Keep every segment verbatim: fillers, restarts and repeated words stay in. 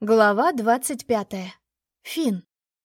Глава двадцать пятая. Финн.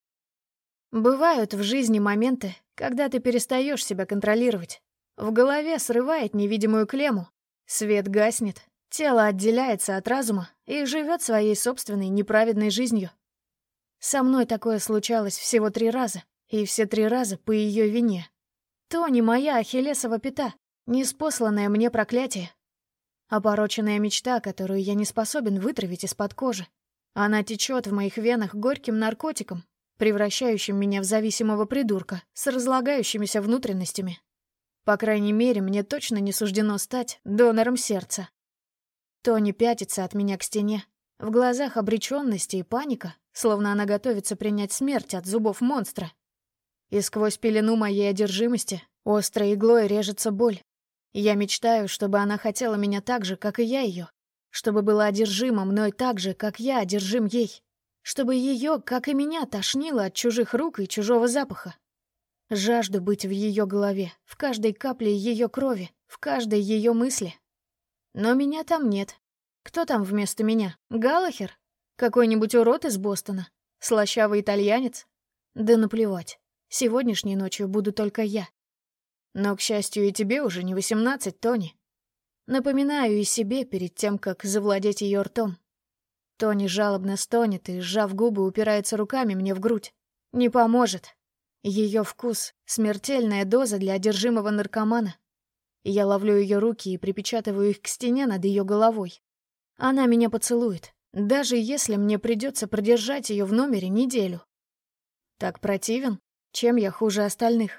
Бывают в жизни моменты, когда ты перестаешь себя контролировать. В голове срывает невидимую клемму, свет гаснет, тело отделяется от разума и живет своей собственной неправедной жизнью. Со мной такое случалось всего три раза, и все три раза по ее вине. Тони — моя ахиллесова пята, неспосланное мне проклятие. Опороченная мечта, которую я не способен вытравить из-под кожи. Она течет в моих венах горьким наркотиком, превращающим меня в зависимого придурка с разлагающимися внутренностями. По крайней мере, мне точно не суждено стать донором сердца. Тони пятится от меня к стене. В глазах обречённость и паника, словно она готовится принять смерть от зубов монстра. И сквозь пелену моей одержимости острой иглой режется боль. Я мечтаю, чтобы она хотела меня так же, как и я её. Чтобы была одержима мной так же, как я одержим ей. Чтобы ее, как и меня, тошнило от чужих рук и чужого запаха. Жажду быть в ее голове, в каждой капле ее крови, в каждой ее мысли. Но меня там нет. Кто там вместо меня? Галлахер? Какой-нибудь урод из Бостона? Слащавый итальянец? Да наплевать. Сегодняшней ночью буду только я. Но, к счастью, и тебе уже не восемнадцать, Тони. Напоминаю и себе перед тем, как завладеть ее ртом. Тони жалобно стонет и, сжав губы, упирается руками мне в грудь. Не поможет. Ее вкус — смертельная доза для одержимого наркомана. Я ловлю ее руки и припечатываю их к стене над ее головой. Она меня поцелует, даже если мне придется продержать ее в номере неделю. Так противен? Чем я хуже остальных?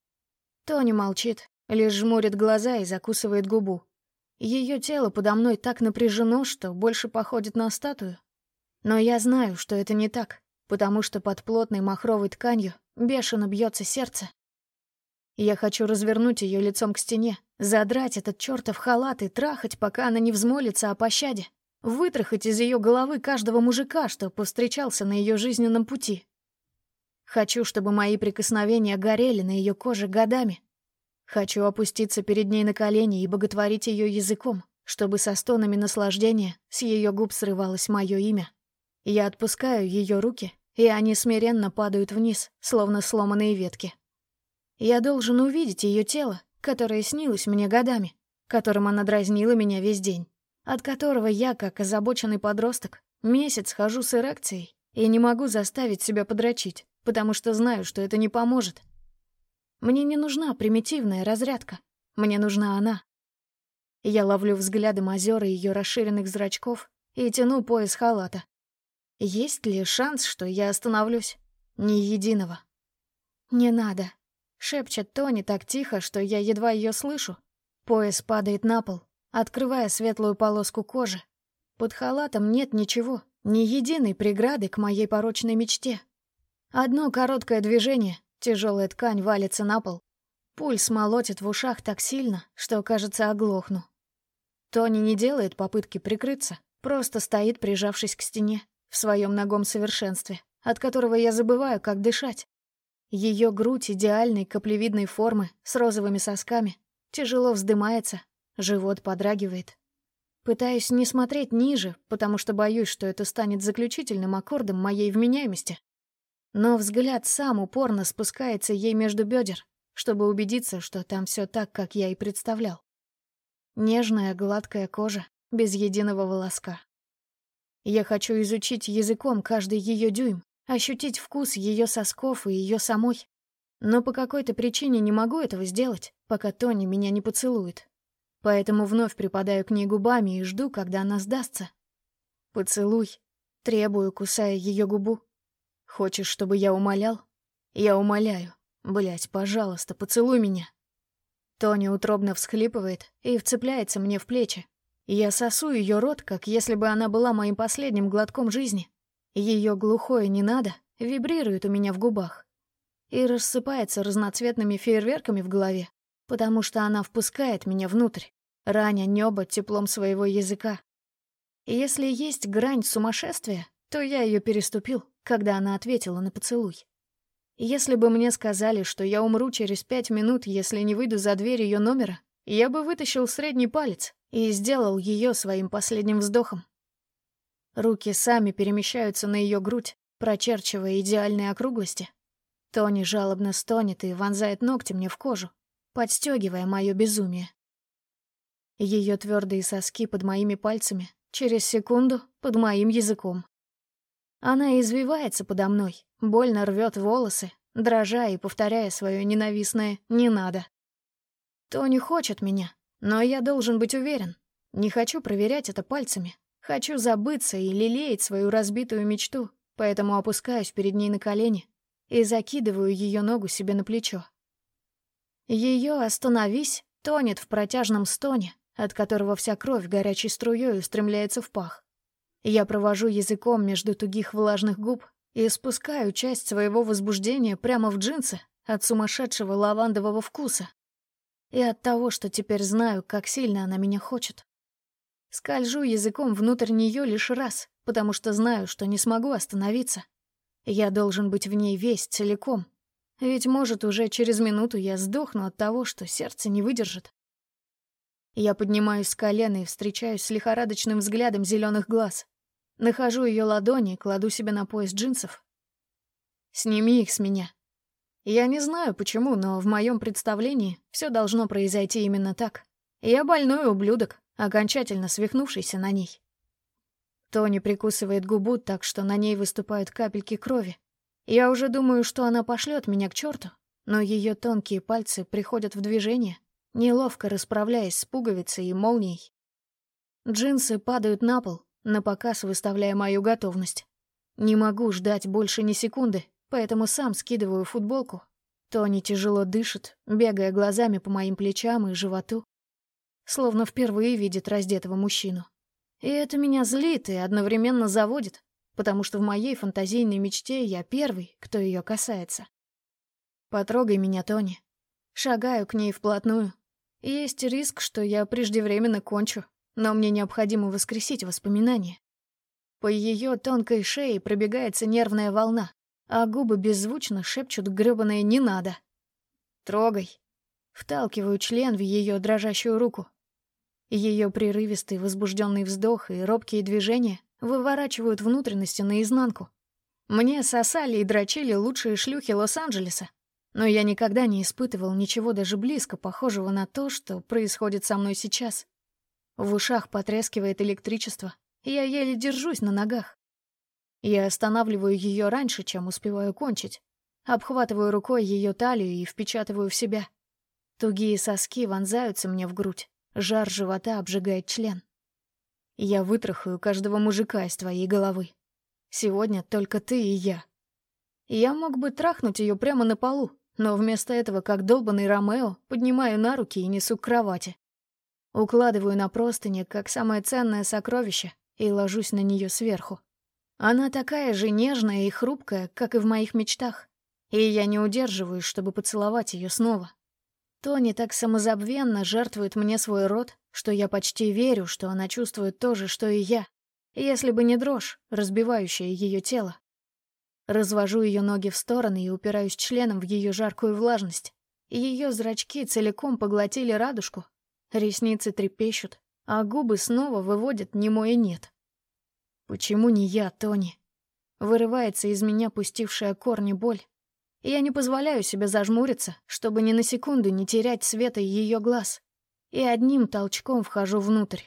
Тони молчит, лишь жмурит глаза и закусывает губу. Ее тело подо мной так напряжено, что больше походит на статую. Но я знаю, что это не так, потому что под плотной махровой тканью бешено бьется сердце. Я хочу развернуть ее лицом к стене, задрать этот чертов халат и трахать, пока она не взмолится о пощаде, вытрахать из ее головы каждого мужика, что повстречался на ее жизненном пути. Хочу, чтобы мои прикосновения горели на ее коже годами. Хочу опуститься перед ней на колени и боготворить ее языком, чтобы со стонами наслаждения с ее губ срывалось мое имя. Я отпускаю ее руки, и они смиренно падают вниз, словно сломанные ветки. Я должен увидеть ее тело, которое снилось мне годами, которым она дразнила меня весь день, от которого я, как озабоченный подросток, месяц хожу с эрекцией и не могу заставить себя подрочить, потому что знаю, что это не поможет. Мне не нужна примитивная разрядка. Мне нужна она. Я ловлю взглядом озера ее расширенных зрачков и тяну пояс халата. Есть ли шанс, что я остановлюсь? Ни единого. «Не надо», — шепчет Тони так тихо, что я едва ее слышу. Пояс падает на пол, открывая светлую полоску кожи. Под халатом нет ничего, ни единой преграды к моей порочной мечте. Одно короткое движение — тяжелая ткань валится на пол. Пульс молотит в ушах так сильно, что, кажется, оглохну. Тони не делает попытки прикрыться, просто стоит, прижавшись к стене, в своем нагом совершенстве, от которого я забываю, как дышать. Ее грудь идеальной каплевидной формы с розовыми сосками тяжело вздымается, живот подрагивает. Пытаюсь не смотреть ниже, потому что боюсь, что это станет заключительным аккордом моей вменяемости. Но взгляд сам упорно спускается ей между бедер, чтобы убедиться, что там все так, как я и представлял. Нежная гладкая кожа, без единого волоска. Я хочу изучить языком каждый ее дюйм, ощутить вкус ее сосков и ее самой. Но по какой-то причине не могу этого сделать, пока Тони меня не поцелует. Поэтому вновь припадаю к ней губами и жду, когда она сдастся. «Поцелуй», — требую, кусая ее губу. «Хочешь, чтобы я умолял? Я умоляю. Блядь, пожалуйста, поцелуй меня». Тони утробно всхлипывает и вцепляется мне в плечи. Я сосу ее рот, как если бы она была моим последним глотком жизни. Ее глухое «не надо» вибрирует у меня в губах и рассыпается разноцветными фейерверками в голове, потому что она впускает меня внутрь, раня небо теплом своего языка. И если есть грань сумасшествия, то я ее переступил, когда она ответила на поцелуй. Если бы мне сказали, что я умру через пять минут, если не выйду за дверь ее номера, я бы вытащил средний палец и сделал ее своим последним вздохом. Руки сами перемещаются на ее грудь, прочерчивая идеальные округлости. Тони жалобно стонет и вонзает ногти мне в кожу, подстегивая мое безумие. Ее твердые соски под моими пальцами, через секунду под моим языком. Она извивается подо мной, больно рвет волосы, дрожа и повторяя свое ненавистное «не надо». Тони хочет меня, но я должен быть уверен. Не хочу проверять это пальцами. Хочу забыться и лелеять свою разбитую мечту, поэтому опускаюсь перед ней на колени и закидываю ее ногу себе на плечо. Ее «остановись» тонет в протяжном стоне, от которого вся кровь горячей струей устремляется в пах. Я провожу языком между тугих влажных губ и спускаю часть своего возбуждения прямо в джинсы от сумасшедшего лавандового вкуса и от того, что теперь знаю, как сильно она меня хочет. Скольжу языком внутрь нее лишь раз, потому что знаю, что не смогу остановиться. Я должен быть в ней весь целиком, ведь, может, уже через минуту я сдохну от того, что сердце не выдержит. Я поднимаюсь с колена и встречаюсь с лихорадочным взглядом зеленых глаз. Нахожу ее ладони и кладу себе на пояс джинсов. «Сними их с меня». Я не знаю, почему, но в моем представлении все должно произойти именно так. Я больной ублюдок, окончательно свихнувшийся на ней. Тони прикусывает губу так, что на ней выступают капельки крови. Я уже думаю, что она пошлет меня к черту, но ее тонкие пальцы приходят в движение, неловко расправляясь с пуговицей и молнией. Джинсы падают на пол, напоказ выставляя мою готовность. Не могу ждать больше ни секунды, поэтому сам скидываю футболку. Тони тяжело дышит, бегая глазами по моим плечам и животу, словно впервые видит раздетого мужчину. И это меня злит и одновременно заводит, потому что в моей фантазийной мечте я первый, кто ее касается. «Потрогай меня, Тони». Шагаю к ней вплотную. Есть риск, что я преждевременно кончу, но мне необходимо воскресить воспоминания. По ее тонкой шее пробегается нервная волна, а губы беззвучно шепчут грёбаное «не надо». «Трогай». Вталкиваю член в ее дрожащую руку. Ее прерывистый возбужденный вздох и робкие движения выворачивают внутренности наизнанку. Мне сосали и дрочили лучшие шлюхи Лос-Анджелеса, но я никогда не испытывал ничего даже близко похожего на то, что происходит со мной сейчас. В ушах потрескивает электричество, и я еле держусь на ногах. Я останавливаю ее раньше, чем успеваю кончить. Обхватываю рукой ее талию и впечатываю в себя. Тугие соски вонзаются мне в грудь, жар живота обжигает член. Я вытрахаю каждого мужика из твоей головы. Сегодня только ты и я. Я мог бы трахнуть ее прямо на полу, но вместо этого, как долбаный Ромео, поднимаю на руки и несу к кровати. Укладываю на простыни, как самое ценное сокровище, и ложусь на нее сверху. Она такая же нежная и хрупкая, как и в моих мечтах, и я не удерживаюсь, чтобы поцеловать ее снова. Тони так самозабвенно жертвует мне свой рот, что я почти верю, что она чувствует то же, что и я, если бы не дрожь, разбивающая ее тело. Развожу ее ноги в стороны и упираюсь членом в ее жаркую влажность. Ее зрачки целиком поглотили радужку, ресницы трепещут, а губы снова выводят немое «нет». «Почему не я, Тони?» Вырывается из меня пустившая корни боль. Я не позволяю себе зажмуриться, чтобы ни на секунду не терять света ее глаз, и одним толчком вхожу внутрь.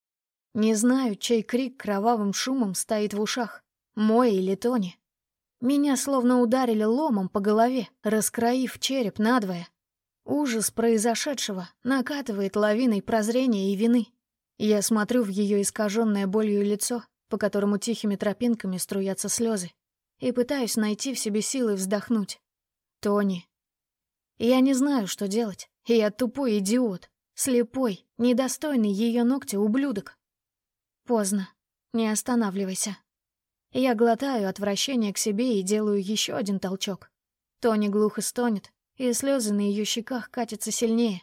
Не знаю, чей крик кровавым шумом стоит в ушах, мой или Тони. Меня словно ударили ломом по голове, раскроив череп надвое. Ужас произошедшего накатывает лавиной прозрения и вины. Я смотрю в ее искаженное болью лицо, по которому тихими тропинками струятся слезы, и пытаюсь найти в себе силы вздохнуть. Тони. Я не знаю, что делать, и я тупой идиот, слепой, недостойный ее ногтя ублюдок. Поздно. Не останавливайся. Я глотаю отвращение к себе и делаю еще один толчок. Тони глухо стонет, и слезы на ее щеках катятся сильнее.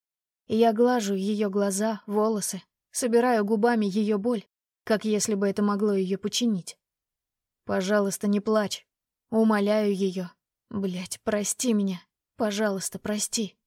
Я глажу ее глаза, волосы, собираю губами ее боль, как если бы это могло ее починить. Пожалуйста, не плачь. Умоляю ее. Блядь, прости меня. Пожалуйста, прости.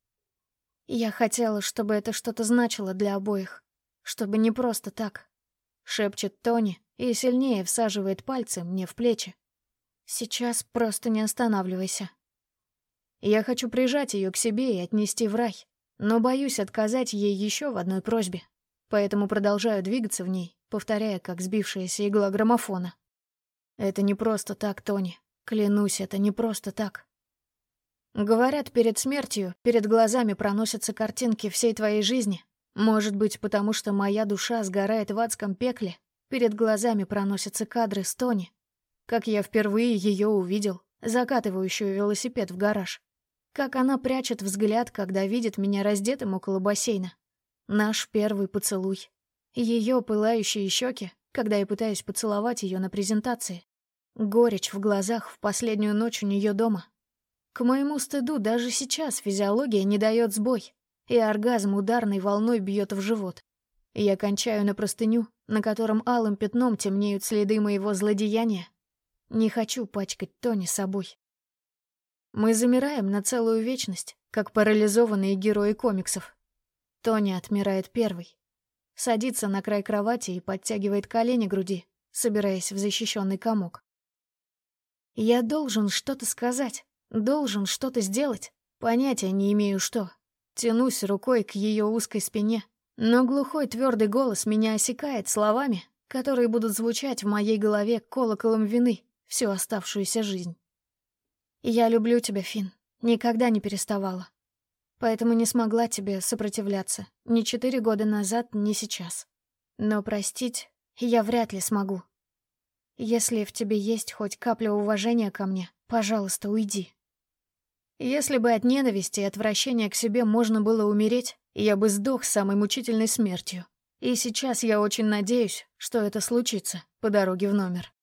Я хотела, чтобы это что-то значило для обоих. Чтобы не просто так. Шепчет Тони, и сильнее всаживает пальцы мне в плечи. Сейчас просто не останавливайся. Я хочу прижать ее к себе и отнести в рай, но боюсь отказать ей еще в одной просьбе, поэтому продолжаю двигаться в ней, повторяя, как сбившаяся игла граммофона. Это не просто так, Тони. Клянусь, это не просто так. Говорят, перед смертью перед глазами проносятся картинки всей твоей жизни. Может быть, потому что моя душа сгорает в адском пекле. Перед глазами проносятся кадры с Тони. Как я впервые ее увидел, закатывающую велосипед в гараж. Как она прячет взгляд, когда видит меня раздетым около бассейна. Наш первый поцелуй. Ее пылающие щеки, когда я пытаюсь поцеловать ее на презентации. Горечь в глазах в последнюю ночь у нее дома. К моему стыду даже сейчас физиология не дает сбой, и оргазм ударной волной бьет в живот. Я кончаю на простыню, на котором алым пятном темнеют следы моего злодеяния. Не хочу пачкать Тони собой. Мы замираем на целую вечность, как парализованные герои комиксов. Тони отмирает первый. Садится на край кровати и подтягивает колени к груди, собираясь в защищенный комок. Я должен что-то сказать, должен что-то сделать. Понятия не имею что. Тянусь рукой к ее узкой спине, но глухой твердый голос меня осекает словами, которые будут звучать в моей голове колоколом вины всю оставшуюся жизнь. Я люблю тебя, Финн, никогда не переставала. Поэтому не смогла тебе сопротивляться ни четыре года назад, ни сейчас. Но простить я вряд ли смогу. Если в тебе есть хоть капля уважения ко мне, пожалуйста, уйди. Если бы от ненависти и отвращения к себе можно было умереть, я бы сдох самой мучительной смертью. И сейчас я очень надеюсь, что это случится по дороге в номер.